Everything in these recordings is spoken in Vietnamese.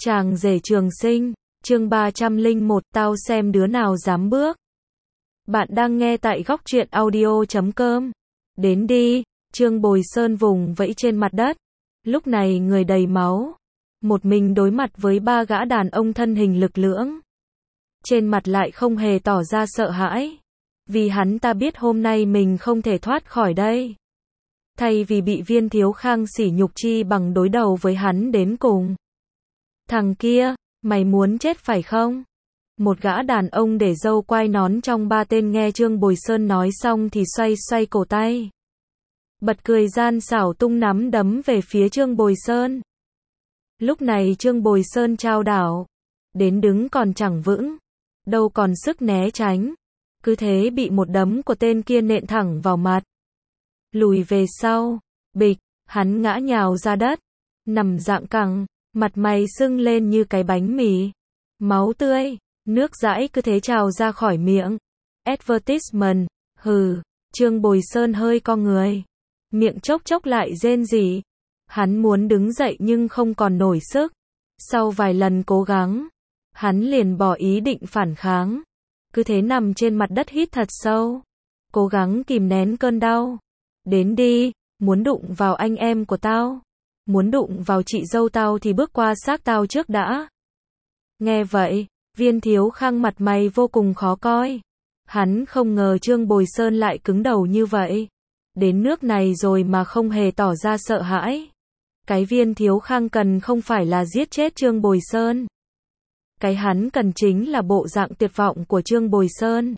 Chàng rể trường sinh, chương 301, tao xem đứa nào dám bước. Bạn đang nghe tại góc truyện audio.com. Đến đi, Trương Bồi Sơn vùng vẫy trên mặt đất. Lúc này người đầy máu. Một mình đối mặt với ba gã đàn ông thân hình lực lưỡng. Trên mặt lại không hề tỏ ra sợ hãi. Vì hắn ta biết hôm nay mình không thể thoát khỏi đây. Thay vì bị Viên Thiếu Khang sỉ nhục chi bằng đối đầu với hắn đến cùng. Thằng kia, mày muốn chết phải không? Một gã đàn ông để râu quai nón trong ba tên nghe Trương Bồi Sơn nói xong thì xoay xoay cổ tay. Bật cười gian xảo tung nắm đấm về phía Trương Bồi Sơn. Lúc này Trương Bồi Sơn chao đảo. Đến đứng còn chẳng vững. Đâu còn sức né tránh. Cứ thế bị một đấm của tên kia nện thẳng vào mặt. Lùi về sau. Bịch, hắn ngã nhào ra đất. Nằm dạng cẳng. Mặt mày sưng lên như cái bánh mì. Máu tươi, nước dãi cứ thế trào ra khỏi miệng. Advertisement, hừ, Trương Bồi Sơn hơi co người. Miệng chốc chốc lại rên rỉ. Hắn muốn đứng dậy nhưng không còn nổi sức. Sau vài lần cố gắng, hắn liền bỏ ý định phản kháng. Cứ thế nằm trên mặt đất hít thật sâu. Cố gắng kìm nén cơn đau. Đến đi, muốn đụng vào anh em của tao. Muốn đụng vào chị dâu tao thì bước qua xác tao trước đã. Nghe vậy, Viên Thiếu Khang mặt mày vô cùng khó coi. Hắn không ngờ Trương Bồi Sơn lại cứng đầu như vậy. Đến nước này rồi mà không hề tỏ ra sợ hãi. Cái Viên Thiếu Khang cần không phải là giết chết Trương Bồi Sơn. Cái hắn cần chính là bộ dạng tuyệt vọng của Trương Bồi Sơn.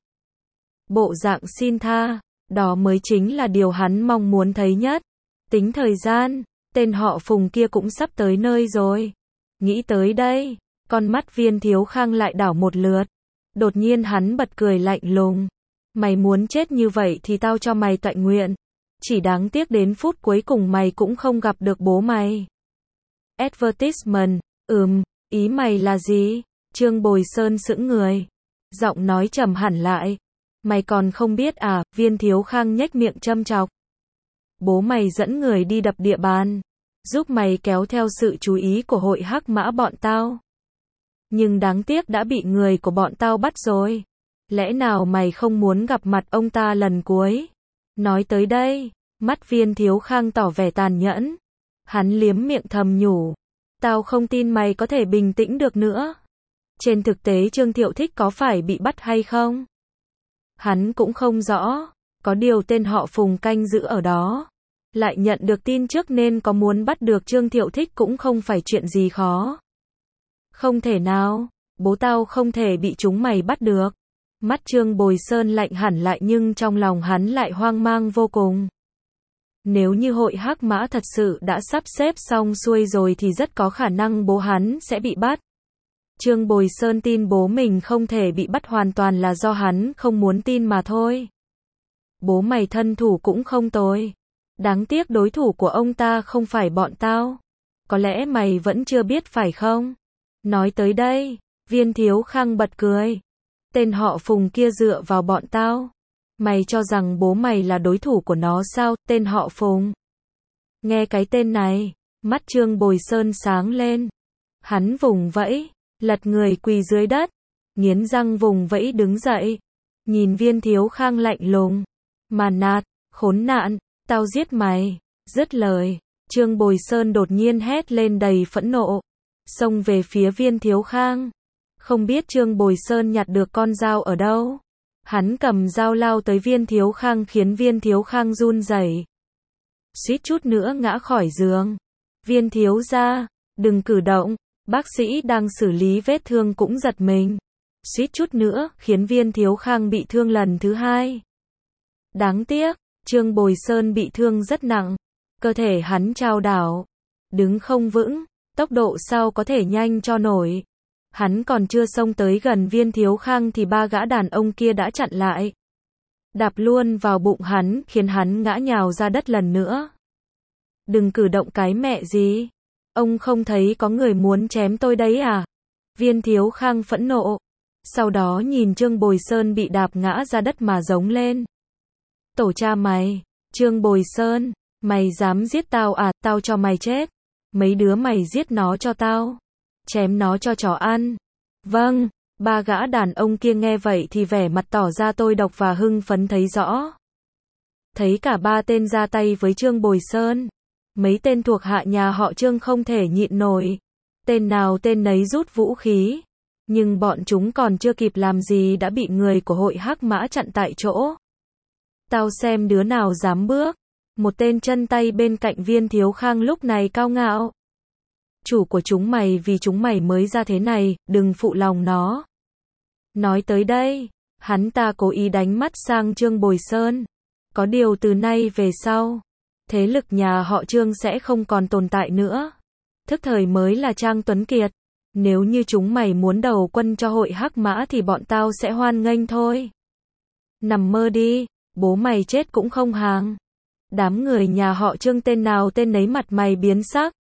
Bộ dạng xin tha, đó mới chính là điều hắn mong muốn thấy nhất. Tính thời gian, tên họ Phùng kia cũng sắp tới nơi rồi. Nghĩ tới đây, con mắt Viên Thiếu Khang lại đảo một lượt. Đột nhiên hắn bật cười lạnh lùng. Mày muốn chết như vậy thì tao cho mày tọa nguyện. Chỉ đáng tiếc đến phút cuối cùng mày cũng không gặp được bố mày. Advertisement, ý mày là gì? Trương Bồi Sơn sững người. Giọng nói trầm hẳn lại. Mày còn không biết à? Viên Thiếu Khang nhếch miệng châm chọc. Bố mày dẫn người đi đập địa bàn, giúp mày kéo theo sự chú ý của hội hắc mã bọn tao. Nhưng đáng tiếc đã bị người của bọn tao bắt rồi. Lẽ nào mày không muốn gặp mặt ông ta lần cuối? Nói tới đây, mắt Viên Thiếu Khang tỏ vẻ tàn nhẫn. Hắn liếm miệng thầm nhủ. Tao không tin mày có thể bình tĩnh được nữa. Trên thực tế Trương Thiệu Thích có phải bị bắt hay không? Hắn cũng không rõ. Có điều tên họ Phùng canh giữ ở đó. Lại nhận được tin trước nên có muốn bắt được Trương Thiệu Thích cũng không phải chuyện gì khó. Không thể nào, bố tao không thể bị chúng mày bắt được. Mắt Trương Bồi Sơn lạnh hẳn lại nhưng trong lòng hắn lại hoang mang vô cùng. Nếu như hội hắc mã thật sự đã sắp xếp xong xuôi rồi thì rất có khả năng bố hắn sẽ bị bắt. Trương Bồi Sơn tin bố mình không thể bị bắt hoàn toàn là do hắn không muốn tin mà thôi. Bố mày thân thủ cũng không tồi. Đáng tiếc đối thủ của ông ta không phải bọn tao. Có lẽ mày vẫn chưa biết phải không? Nói tới đây, Viên Thiếu Khang bật cười. Tên họ Phùng kia dựa vào bọn tao. Mày cho rằng bố mày là đối thủ của nó sao? Tên họ Phùng. Nghe cái tên này, mắt Trương Bồi Sơn sáng lên. Hắn vùng vẫy, lật người quỳ dưới đất, nghiến răng vùng vẫy đứng dậy. Nhìn Viên Thiếu Khang lạnh lùng. Mà nạt, khốn nạn. Tao giết mày. Dứt lời, Trương Bồi Sơn đột nhiên hét lên đầy phẫn nộ. Xông về phía Viên Thiếu Khang. Không biết Trương Bồi Sơn nhặt được con dao ở đâu. Hắn cầm dao lao tới Viên Thiếu Khang khiến Viên Thiếu Khang run rẩy. Suýt chút nữa ngã khỏi giường. Viên thiếu gia, đừng cử động. Bác sĩ đang xử lý vết thương cũng giật mình. Suýt chút nữa khiến Viên Thiếu Khang bị thương lần thứ hai. Đáng tiếc. Trương Bồi Sơn bị thương rất nặng, cơ thể hắn chao đảo, đứng không vững, tốc độ sao có thể nhanh cho nổi. Hắn còn chưa xông tới gần Viên Thiếu Khang thì ba gã đàn ông kia đã chặn lại. Đạp luôn vào bụng hắn khiến hắn ngã nhào ra đất lần nữa. Đừng cử động cái mẹ gì, ông không thấy có người muốn chém tôi đấy à? Viên Thiếu Khang phẫn nộ, sau đó nhìn Trương Bồi Sơn bị đạp ngã ra đất mà giống lên. Tổ cha mày, Trương Bồi Sơn, mày dám giết tao à? Tao cho mày chết. Mấy đứa mày giết nó cho tao. chém nó cho chó ăn. Vâng, ba gã đàn ông kia nghe vậy thì vẻ mặt tỏ ra tôi độc và hưng phấn thấy rõ. Thấy cả ba tên ra tay với Trương Bồi Sơn, mấy tên thuộc hạ nhà họ Trương không thể nhịn nổi. Tên nào tên nấy rút vũ khí. Nhưng bọn chúng còn chưa kịp làm gì đã bị người của hội Hắc Mã chặn tại chỗ. Tao xem đứa nào dám bước. Một tên chân tay bên cạnh Viên Thiếu Khang lúc này cao ngạo. Chủ của chúng mày vì chúng mày mới ra thế này, đừng phụ lòng nó. Nói tới đây, hắn ta cố ý đánh mắt sang Trương Bồi Sơn. Có điều từ nay về sau, thế lực nhà họ Trương sẽ không còn tồn tại nữa. Thức thời mới là Trang Tuấn Kiệt. Nếu như chúng mày muốn đầu quân cho hội Hắc Mã thì bọn tao sẽ hoan nghênh thôi. Nằm mơ đi, bố mày chết cũng không hàng. Đám người nhà họ Trương tên nào tên nấy mặt mày biến sắc.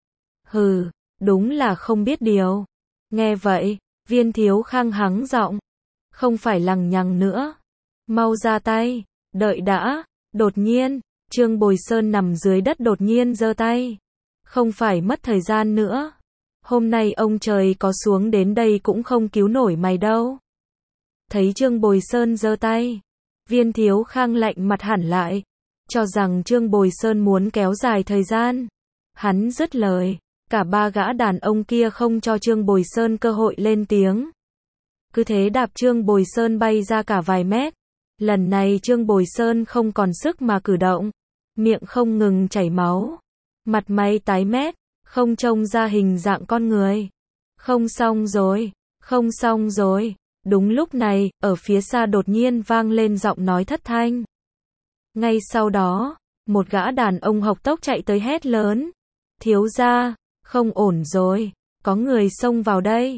Hừ, đúng là không biết điều. Nghe vậy, Viên Thiếu Khang hắng giọng. Không phải lằng nhằng nữa. Mau ra tay, đợi đã. Đột nhiên, Trương Bồi Sơn nằm dưới đất đột nhiên giơ tay. Không phải mất thời gian nữa. Hôm nay ông trời có xuống đến đây cũng không cứu nổi mày đâu. Thấy Trương Bồi Sơn giơ tay, Viên Thiếu Khang lạnh mặt hẳn lại, cho rằng Trương Bồi Sơn muốn kéo dài thời gian. Hắn dứt lời, cả ba gã đàn ông kia không cho Trương Bồi Sơn cơ hội lên tiếng. Cứ thế đạp Trương Bồi Sơn bay ra cả vài mét. Lần này Trương Bồi Sơn không còn sức mà cử động, miệng không ngừng chảy máu, mặt mày tái mét, không trông ra hình dạng con người. Không xong rồi, không xong rồi. Đúng lúc này, ở phía xa đột nhiên vang lên giọng nói thất thanh. Ngay sau đó, một gã đàn ông hộc tốc chạy tới hét lớn. Thiếu gia, không ổn rồi, có người xông vào đây.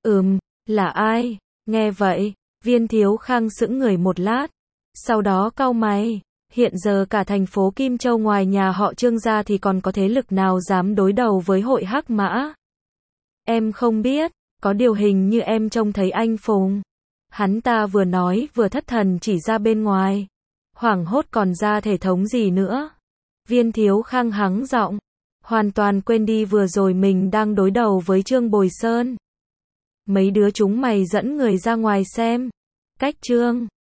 Là ai? Nghe vậy, Viên Thiếu Khang sững người một lát. Sau đó cau mày, hiện giờ cả thành phố Kim Châu ngoài nhà họ Trương ra thì còn có thế lực nào dám đối đầu với hội Hắc Mã? Em không biết, có điều hình như em trông thấy anh Phùng. Hắn ta vừa nói vừa thất thần chỉ ra bên ngoài. Hoảng hốt còn ra thể thống gì nữa. Viên Thiếu Khang hắng giọng, hoàn toàn quên đi vừa rồi mình đang đối đầu với Trương Bồi Sơn. Mấy đứa chúng mày dẫn người ra ngoài xem. Cách Trương